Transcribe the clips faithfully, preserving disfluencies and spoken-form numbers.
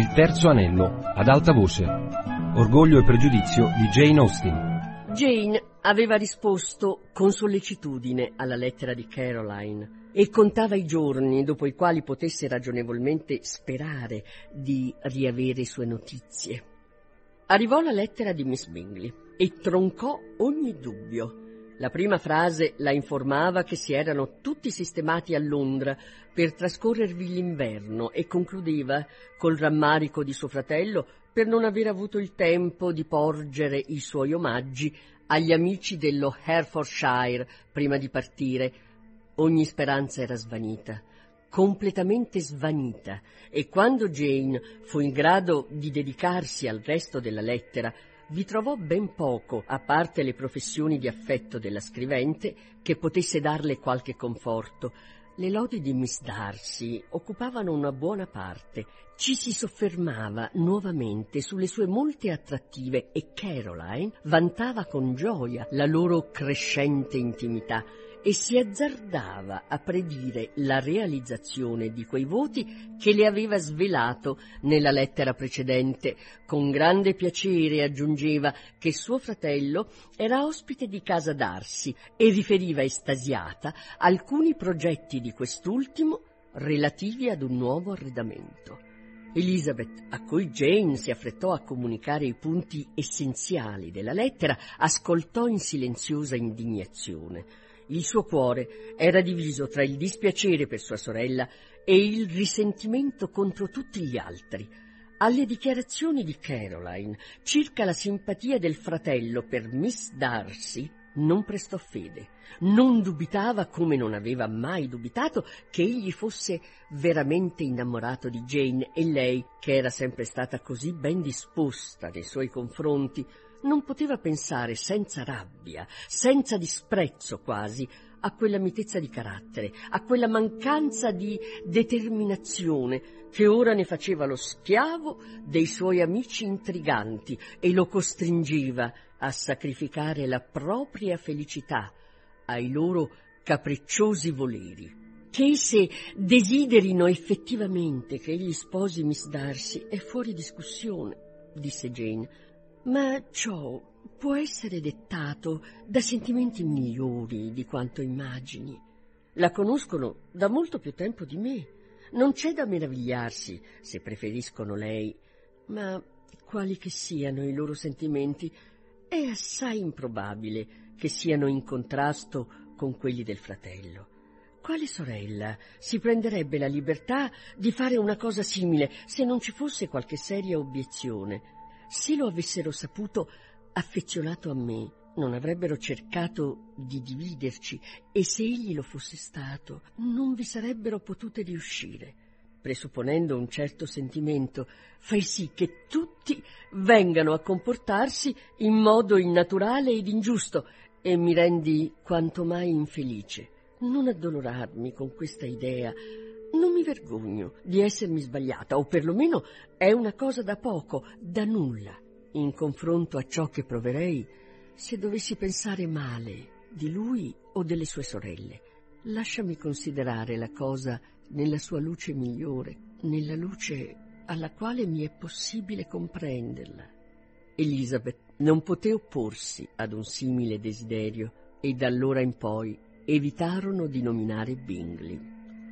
Il terzo anello, ad alta voce. Orgoglio e pregiudizio di Jane Austen. Jane aveva risposto con sollecitudine alla lettera di Caroline e contava i giorni dopo i quali potesse ragionevolmente sperare di riavere sue notizie. Arrivò la lettera di Miss Bingley e troncò ogni dubbio. La prima frase la informava che si erano tutti sistemati a Londra per trascorrervi l'inverno e concludeva col rammarico di suo fratello per non aver avuto il tempo di porgere i suoi omaggi agli amici dello Hertfordshire prima di partire. Ogni speranza era svanita, completamente svanita, e quando Jane fu in grado di dedicarsi al resto della lettera, vi trovò ben poco, a parte le professioni di affetto della scrivente, che potesse darle qualche conforto. Le lodi di Miss Darcy occupavano una buona parte. Ci si soffermava nuovamente sulle sue molte attrattive e Caroline vantava con gioia la loro crescente intimità e si azzardava a predire la realizzazione di quei voti che le aveva svelato nella lettera precedente. Con grande piacere aggiungeva che suo fratello era ospite di casa Darcy e riferiva estasiata alcuni progetti di quest'ultimo relativi ad un nuovo arredamento. Elizabeth, a cui Jane si affrettò a comunicare i punti essenziali della lettera, ascoltò in silenziosa indignazione. Il suo cuore era diviso tra il dispiacere per sua sorella e il risentimento contro tutti gli altri. Alle dichiarazioni di Caroline circa la simpatia del fratello per Miss Darcy non prestò fede. Non dubitava, come non aveva mai dubitato, che egli fosse veramente innamorato di Jane, e lei, che era sempre stata così ben disposta nei suoi confronti, non poteva pensare senza rabbia, senza disprezzo quasi, a quella mitezza di carattere, a quella mancanza di determinazione che ora ne faceva lo schiavo dei suoi amici intriganti e lo costringeva a sacrificare la propria felicità ai loro capricciosi voleri. Che se desiderino effettivamente che egli sposi Miss Darcy è fuori discussione, disse Jane, ma ciò può essere dettato da sentimenti migliori di quanto immagini. La conoscono da molto più tempo di me. Non c'è da meravigliarsi se preferiscono lei, ma quali che siano i loro sentimenti, è assai improbabile che siano in contrasto con quelli del fratello. Quale sorella si prenderebbe la libertà di fare una cosa simile se non ci fosse qualche seria obiezione? Se lo avessero saputo affezionato a me, non avrebbero cercato di dividerci, e se egli lo fosse stato, non vi sarebbero potute riuscire. Presupponendo un certo sentimento, fai sì che tutti vengano a comportarsi in modo innaturale ed ingiusto, e mi rendi quanto mai infelice. Non addolorarmi con questa idea. Non mi vergogno di essermi sbagliata, o perlomeno è una cosa da poco, da nulla, in confronto a ciò che proverei se dovessi pensare male di lui o delle sue sorelle. Lasciami considerare la cosa nella sua luce migliore, nella luce alla quale mi è possibile comprenderla. Elizabeth non poté opporsi ad un simile desiderio e da allora in poi evitarono di nominare Bingley.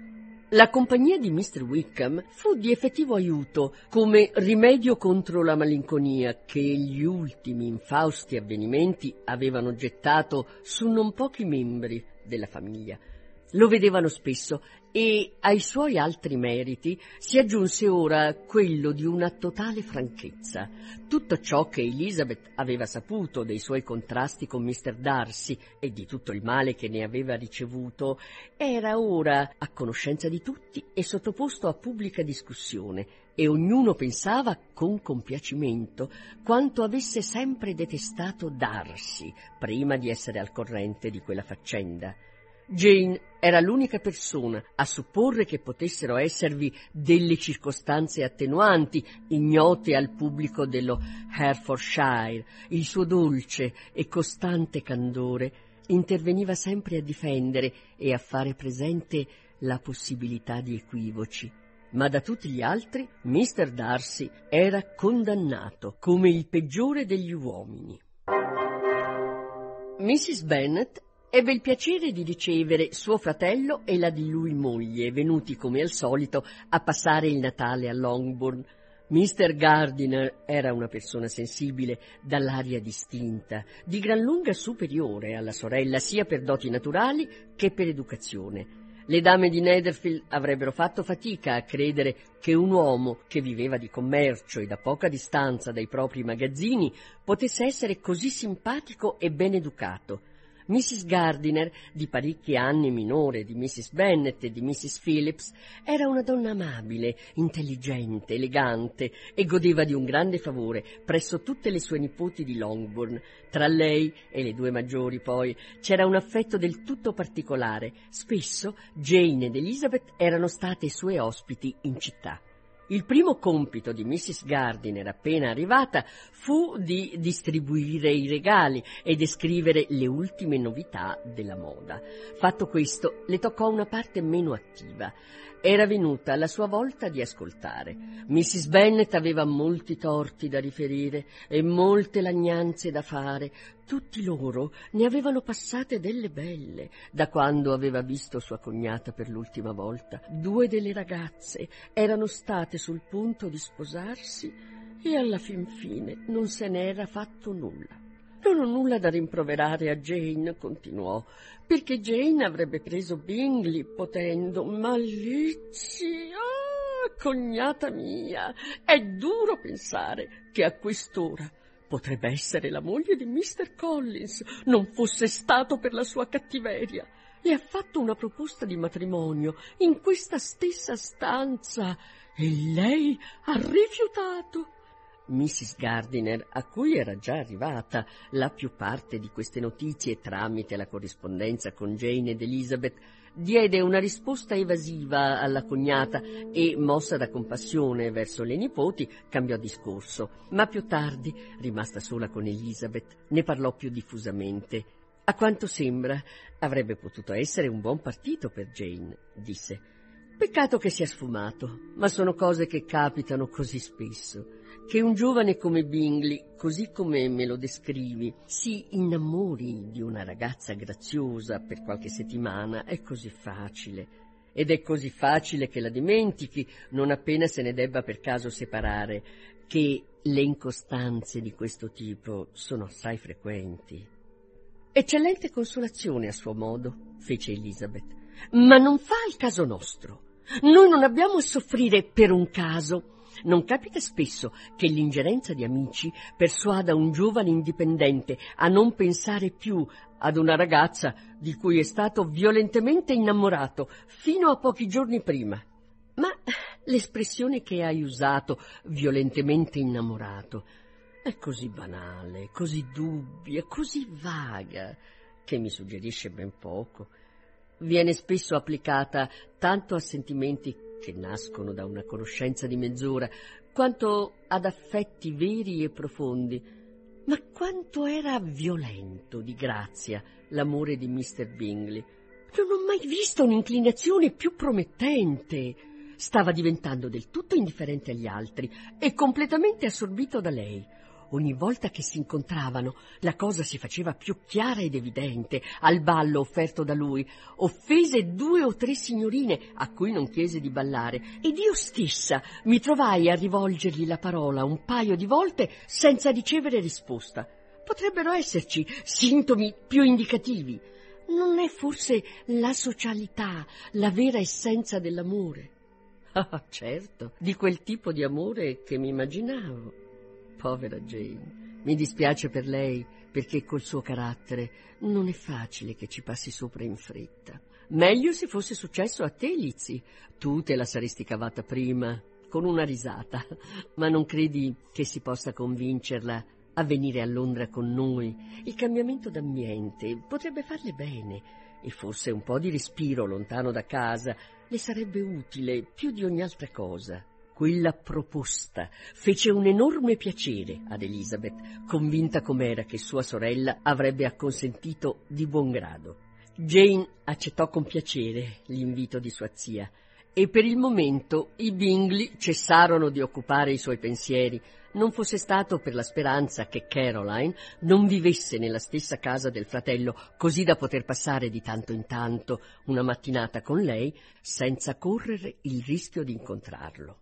La compagnia di mister Wickham fu di effettivo aiuto come rimedio contro la malinconia che gli ultimi infausti avvenimenti avevano gettato su non pochi membri della famiglia. Lo vedevano spesso e ai suoi altri meriti si aggiunse ora quello di una totale franchezza. Tutto ciò che Elizabeth aveva saputo dei suoi contrasti con mister Darcy e di tutto il male che ne aveva ricevuto era ora a conoscenza di tutti e sottoposto a pubblica discussione, e ognuno pensava con compiacimento quanto avesse sempre detestato Darcy prima di essere al corrente di quella faccenda. Jane era l'unica persona a supporre che potessero esservi delle circostanze attenuanti ignote al pubblico dello Hertfordshire. Il suo dolce e costante candore interveniva sempre a difendere e a fare presente la possibilità di equivoci. ma da tutti gli altri mister Darcy era condannato come il peggiore degli uomini. missis Bennet ebbe il piacere di ricevere suo fratello e la di lui moglie, venuti come al solito a passare il Natale a Longbourn. mister Gardiner era una persona sensibile, dall'aria distinta, di gran lunga superiore alla sorella, sia per doti naturali che per educazione. Le dame di Netherfield avrebbero fatto fatica a credere che un uomo che viveva di commercio e da poca distanza dai propri magazzini potesse essere così simpatico e ben educato. missis Gardiner, di parecchi anni minore di missis Bennet e di missis Phillips, era una donna amabile, intelligente, elegante e godeva di un grande favore presso tutte le sue nipoti di Longbourn. Tra lei e le due maggiori, poi, c'era un affetto del tutto particolare. Spesso Jane ed Elizabeth erano state sue ospiti in città. Il primo compito di missis Gardiner, appena arrivata, fu di distribuire i regali e descrivere le ultime novità della moda. Fatto questo, le toccò una parte meno attiva. Era venuta alla sua volta di ascoltare. missis Bennet aveva molti torti da riferire e molte lagnanze da fare. Tutti loro ne avevano passate delle belle da quando aveva visto sua cognata per l'ultima volta. Due delle ragazze erano state sul punto di sposarsi e alla fin fine non se n'era fatto nulla. Non ho nulla da rimproverare a Jane, continuò, perché Jane avrebbe preso Bingley potendo, ma Lizzie, ah, cognata mia, è duro pensare che a quest'ora potrebbe essere la moglie di mister Collins, non fosse stato per la sua cattiveria. Le ha fatto una proposta di matrimonio in questa stessa stanza e lei ha rifiutato. missis Gardiner, a cui era già arrivata la più parte di queste notizie tramite la corrispondenza con Jane ed Elizabeth, diede una risposta evasiva alla cognata e, mossa da compassione verso le nipoti, cambiò discorso. Ma più tardi, rimasta sola con Elizabeth, ne parlò più diffusamente. A quanto sembra, avrebbe potuto essere un buon partito per Jane, disse. Peccato che sia sfumato, ma sono cose che capitano così spesso. Che un giovane come Bingley, così come me lo descrivi, si innamori di una ragazza graziosa per qualche settimana è così facile. Ed è così facile che la dimentichi non appena se ne debba per caso separare, che le incostanze di questo tipo sono assai frequenti. Eccellente consolazione a suo modo, fece Elizabeth, ma non fa il caso nostro. Noi non abbiamo a soffrire per un caso. Non capita spesso che l'ingerenza di amici persuada un giovane indipendente a non pensare più ad una ragazza di cui è stato violentemente innamorato fino a pochi giorni prima. Ma l'espressione che hai usato, violentemente innamorato, è così banale, così dubbia, così vaga, che mi suggerisce ben poco. Viene spesso applicata tanto a sentimenti che nascono da una conoscenza di mezz'ora, quanto ad affetti veri e profondi. Ma quanto era violento di grazia l'amore di mister Bingley! Non ho mai visto un'inclinazione più promettente. Stava diventando del tutto indifferente agli altri e completamente assorbito da lei. Ogni volta che si incontravano, la cosa si faceva più chiara ed evidente. Al ballo offerto da lui, offese due o tre signorine a cui non chiese di ballare, ed io stessa mi trovai a rivolgergli la parola un paio di volte senza ricevere risposta. Potrebbero esserci sintomi più indicativi. Non è forse la socialità la vera essenza dell'amore? Ah, certo, di quel tipo di amore che mi immaginavo. Povera Jane, mi dispiace per lei, perché col suo carattere non è facile che ci passi sopra in fretta. Meglio se fosse successo a te, Lizzie. Tu te la saresti cavata prima, con una risata. Ma non credi che si possa convincerla a venire a Londra con noi? Il cambiamento d'ambiente potrebbe farle bene, e forse un po' di respiro lontano da casa le sarebbe utile più di ogni altra cosa. Quella proposta fece un enorme piacere ad Elizabeth, convinta com'era che sua sorella avrebbe acconsentito di buon grado. Jane accettò con piacere l'invito di sua zia e per il momento i Bingley cessarono di occupare i suoi pensieri, non fosse stato per la speranza che Caroline non vivesse nella stessa casa del fratello, così da poter passare di tanto in tanto una mattinata con lei senza correre il rischio di incontrarlo.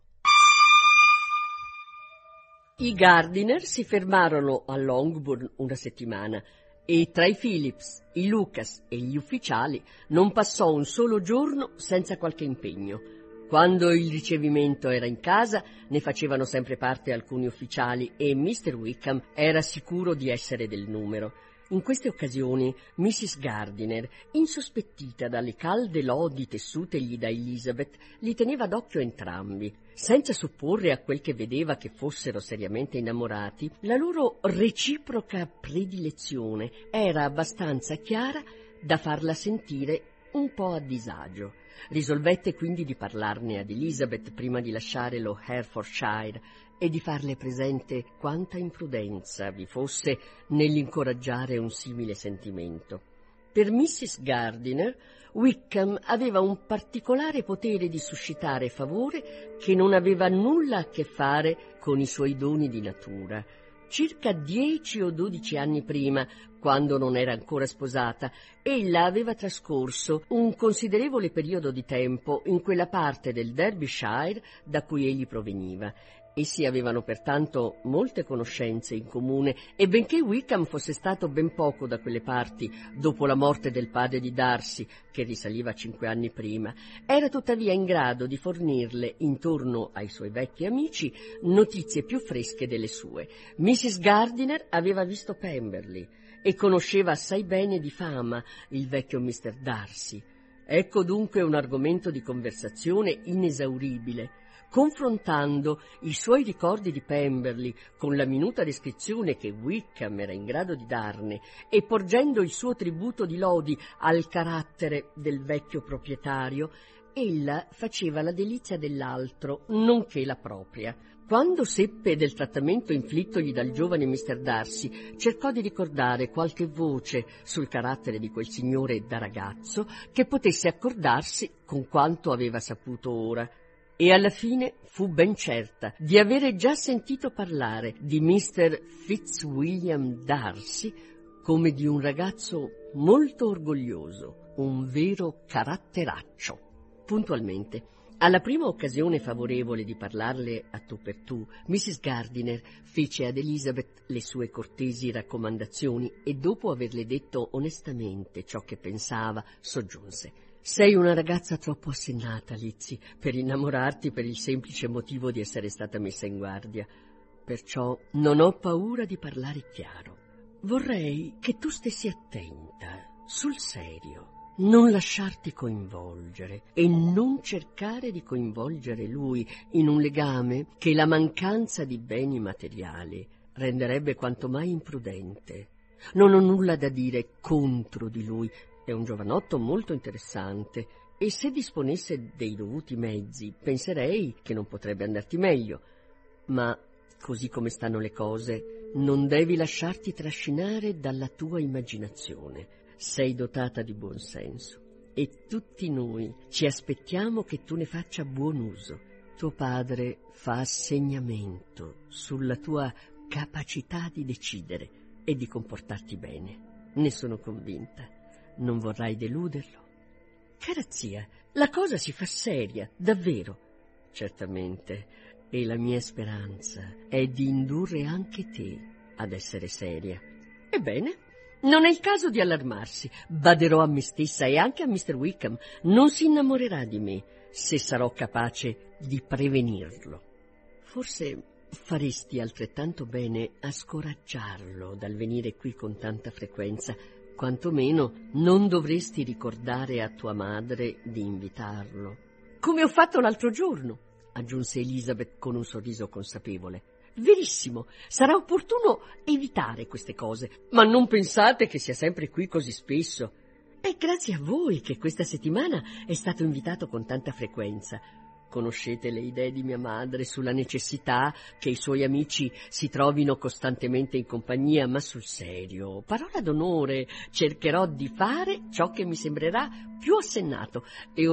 I Gardiner si fermarono a Longbourn una settimana e tra i Phillips, i Lucas e gli ufficiali non passò un solo giorno senza qualche impegno. Quando il ricevimento era in casa ne facevano sempre parte alcuni ufficiali e mister Wickham era sicuro di essere del numero. In queste occasioni missus Gardiner, insospettita dalle calde lodi tessutegli da Elizabeth, li teneva d'occhio entrambi. Senza supporre a quel che vedeva che fossero seriamente innamorati, la loro reciproca predilezione era abbastanza chiara da farla sentire un po' a disagio. Risolvette quindi di parlarne ad Elizabeth prima di lasciare lo Herefordshire e di farle presente quanta imprudenza vi fosse nell'incoraggiare un simile sentimento. Per missus Gardiner, Wickham aveva un particolare potere di suscitare favore che non aveva nulla a che fare con i suoi doni di natura. Circa dieci o dodici anni prima, quando non era ancora sposata, ella aveva trascorso un considerevole periodo di tempo in quella parte del Derbyshire da cui egli proveniva. Essi avevano pertanto molte conoscenze in comune e benché Wickham fosse stato ben poco da quelle parti dopo la morte del padre di Darcy, che risaliva cinque anni prima, era tuttavia in grado di fornirle, intorno ai suoi vecchi amici, notizie più fresche delle sue. missus Gardiner aveva visto Pemberley e conosceva assai bene di fama il vecchio mister Darcy. Ecco dunque un argomento di conversazione inesauribile. Confrontando i suoi ricordi di Pemberley con la minuta descrizione che Wickham era in grado di darne e porgendo il suo tributo di lodi al carattere del vecchio proprietario, ella faceva la delizia dell'altro, nonché la propria. Quando seppe del trattamento inflittogli dal giovane mister Darcy, cercò di ricordare qualche voce sul carattere di quel signore da ragazzo che potesse accordarsi con quanto aveva saputo ora. E alla fine fu ben certa di avere già sentito parlare di mister Fitzwilliam Darcy come di un ragazzo molto orgoglioso, un vero caratteraccio. Puntualmente, alla prima occasione favorevole di parlarle a tu per tu, missus Gardiner fece ad Elizabeth le sue cortesi raccomandazioni e dopo averle detto onestamente ciò che pensava, soggiunse: «Sei una ragazza troppo assennata, Lizzie, per innamorarti per il semplice motivo di essere stata messa in guardia. Perciò non ho paura di parlare chiaro. Vorrei che tu stessi attenta, sul serio, non lasciarti coinvolgere e non cercare di coinvolgere lui in un legame che la mancanza di beni materiali renderebbe quanto mai imprudente. Non ho nulla da dire contro di lui. È un giovanotto molto interessante e se disponesse dei dovuti mezzi penserei che non potrebbe andarti meglio. Ma, così come stanno le cose, non devi lasciarti trascinare dalla tua immaginazione. Sei dotata di buon senso e tutti noi ci aspettiamo che tu ne faccia buon uso. Tuo padre fa assegnamento sulla tua capacità di decidere e di comportarti bene. Ne sono convinta. Non vorrai deluderlo? Cara zia, la cosa si fa seria, davvero. Certamente, e la mia speranza è di indurre anche te ad essere seria. Ebbene, non è il caso di allarmarsi. Baderò a me stessa e anche a mister Wickham. Non si innamorerà di me se sarò capace di prevenirlo. Forse faresti altrettanto bene a scoraggiarlo dal venire qui con tanta frequenza. Quantomeno non dovresti ricordare a tua madre di invitarlo. Come ho fatto l'altro giorno, aggiunse Elizabeth con un sorriso consapevole. Verissimo, sarà opportuno evitare queste cose, ma non pensate che sia sempre qui così spesso. È grazie a voi che questa settimana è stato invitato con tanta frequenza. Conoscete le idee di mia madre sulla necessità che i suoi amici si trovino costantemente in compagnia, ma sul serio, parola d'onore, cercherò di fare ciò che mi sembrerà più assennato. E ora,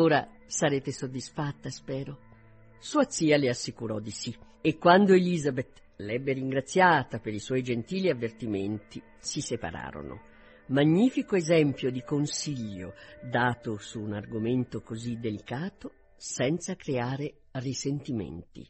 Sarete soddisfatta, spero?» Sua zia le assicurò di sì, e quando Elizabeth l'ebbe ringraziata per i suoi gentili avvertimenti, si separarono. Magnifico esempio di consiglio dato su un argomento così delicato senza creare risentimenti.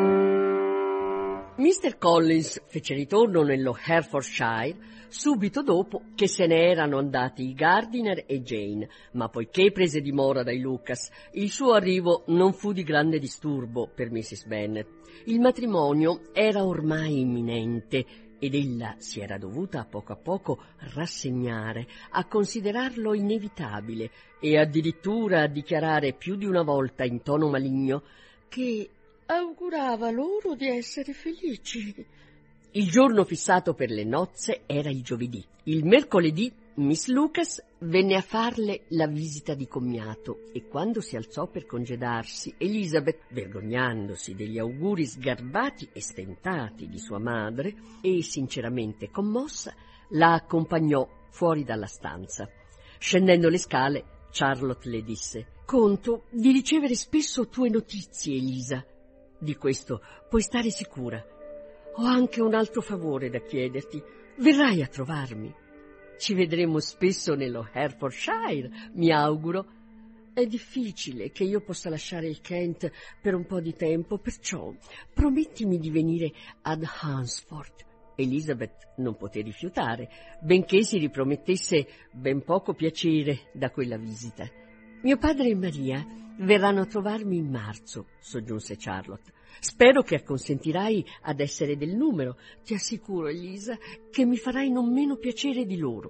mister Collins fece ritorno nello Hertfordshire subito dopo che se ne erano andati i Gardiner e Jane, ma poiché prese dimora dai Lucas, il suo arrivo non fu di grande disturbo per missus Bennet. Il matrimonio era ormai imminente ed ella si era dovuta a poco a poco rassegnare, a considerarlo inevitabile e addirittura a dichiarare più di una volta in tono maligno che augurava loro di essere felici. Il giorno fissato per le nozze era il giovedì. Il mercoledì Miss Lucas venne a farle la visita di commiato e quando si alzò per congedarsi, Elizabeth, vergognandosi degli auguri sgarbati e stentati di sua madre e sinceramente commossa, la accompagnò fuori dalla stanza. Scendendo le scale, Charlotte le disse: «Conto di ricevere spesso tue notizie, Elisa. Di questo puoi stare sicura. Ho anche un altro favore da chiederti. Verrai a trovarmi. Ci vedremo spesso nello Hertfordshire, mi auguro. È difficile che io possa lasciare il Kent per un po' di tempo, perciò promettimi di venire ad Hunsford». Elizabeth non poté rifiutare, benché si ripromettesse ben poco piacere da quella visita. «Mio padre e Maria verranno a trovarmi in marzo», soggiunse Charlotte. «Spero che acconsentirai ad essere del numero. Ti assicuro, Elisa, che mi farai non meno piacere di loro».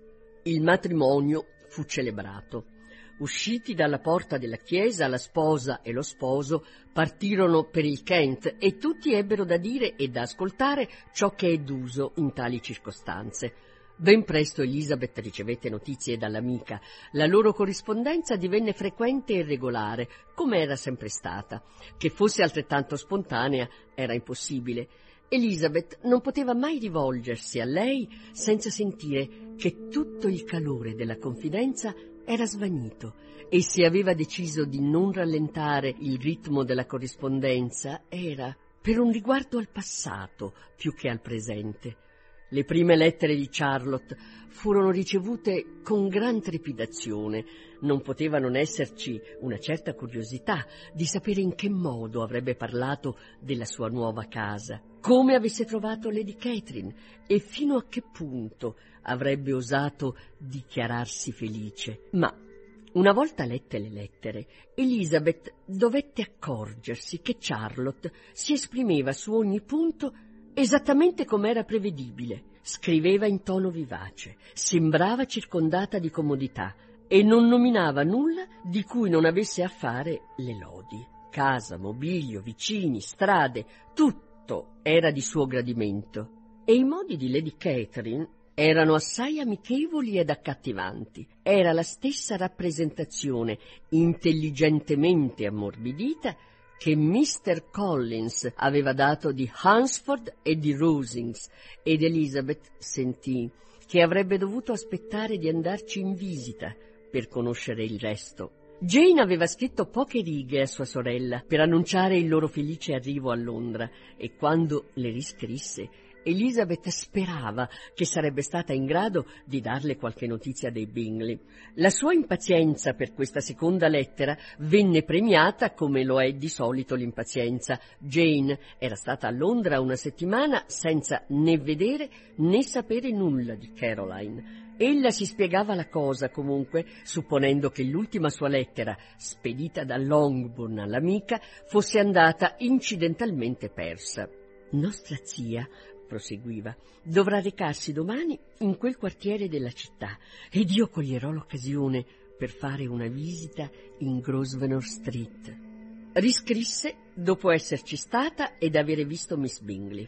Il matrimonio fu celebrato. Usciti dalla porta della chiesa, la sposa e lo sposo partirono per il Kent e tutti ebbero da dire e da ascoltare ciò che è d'uso in tali circostanze. Ben presto Elizabeth ricevette notizie dall'amica. La loro corrispondenza divenne frequente e regolare, come era sempre stata. Che fosse altrettanto spontanea era impossibile. Elizabeth non poteva mai rivolgersi a lei senza sentire che tutto il calore della confidenza era svanito e se aveva deciso di non rallentare il ritmo della corrispondenza era per un riguardo al passato più che al presente. Le prime lettere di Charlotte furono ricevute con gran trepidazione. Non poteva non esserci una certa curiosità di sapere in che modo avrebbe parlato della sua nuova casa, come avesse trovato Lady Catherine e fino a che punto avrebbe osato dichiararsi felice. Ma una volta lette le lettere, Elizabeth dovette accorgersi che Charlotte si esprimeva su ogni punto esattamente come era prevedibile. Scriveva in tono vivace, sembrava circondata di comodità e non nominava nulla di cui non avesse a fare le lodi. Casa, mobilio, vicini, strade, tutto era di suo gradimento. E i modi di Lady Catherine erano assai amichevoli ed accattivanti. Era la stessa rappresentazione intelligentemente ammorbidita che mister Collins aveva dato di Hunsford e di Rosings, ed Elizabeth sentì che avrebbe dovuto aspettare di andarci in visita per conoscere il resto. Jane aveva scritto poche righe a sua sorella per annunciare il loro felice arrivo a Londra e quando le riscrisse Elizabeth sperava che sarebbe stata in grado di darle qualche notizia dei Bingley. La sua impazienza per questa seconda lettera venne premiata come lo è di solito l'impazienza. Jane era stata a Londra una settimana senza né vedere né sapere nulla di Caroline. Ella si spiegava la cosa comunque, supponendo che l'ultima sua lettera, spedita da Longbourn all'amica, fosse andata incidentalmente persa. Nostra zia, proseguiva, dovrà recarsi domani in quel quartiere della città ed io coglierò l'occasione per fare una visita in Grosvenor Street. Riscrisse dopo esserci stata ed avere visto Miss Bingley.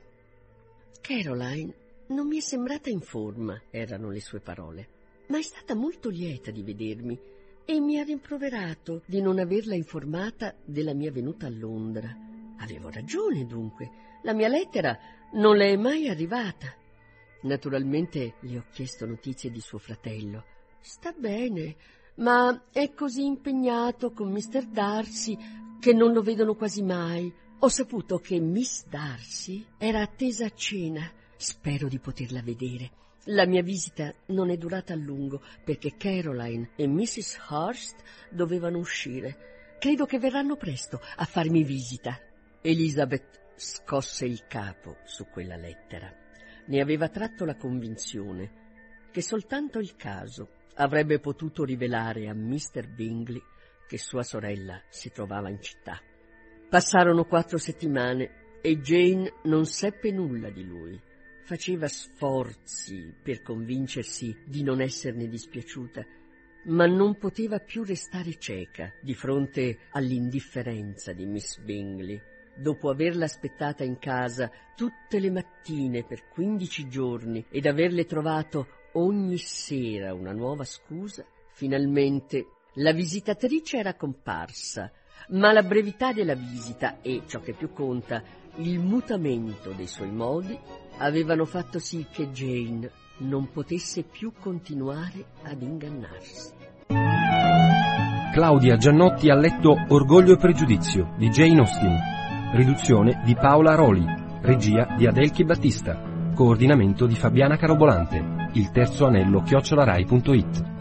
Caroline non mi è sembrata in forma, erano le sue parole, ma è stata molto lieta di vedermi e mi ha rimproverato di non averla informata della mia venuta a Londra. Avevo ragione, dunque. La mia lettera non le è mai arrivata. Naturalmente le ho chiesto notizie di suo fratello. Sta bene, ma è così impegnato con mister Darcy che non lo vedono quasi mai. Ho saputo che Miss Darcy era attesa a cena. Spero di poterla vedere. La mia visita non è durata a lungo perché Caroline e missus Hurst dovevano uscire. Credo che verranno presto a farmi visita. Elizabeth scosse il capo su quella lettera. Ne aveva tratto la convinzione che soltanto il caso avrebbe potuto rivelare a mister Bingley che sua sorella si trovava in città. Passarono quattro settimane e Jane non seppe nulla di lui. Faceva sforzi per convincersi di non esserne dispiaciuta, ma non poteva più restare cieca di fronte all'indifferenza di Miss Bingley. Dopo averla aspettata in casa tutte le mattine per quindici giorni ed averle trovato ogni sera una nuova scusa, finalmente la visitatrice era comparsa, ma la brevità della visita e, ciò che più conta, il mutamento dei suoi modi avevano fatto sì che Jane non potesse più continuare ad ingannarsi. Claudia Giannotti ha letto Orgoglio e pregiudizio di Jane Austen, riduzione di Paola Roli, regia di Adelchi Battista, coordinamento di Fabiana Carobolante, il terzo anello chiocciola rai punto it.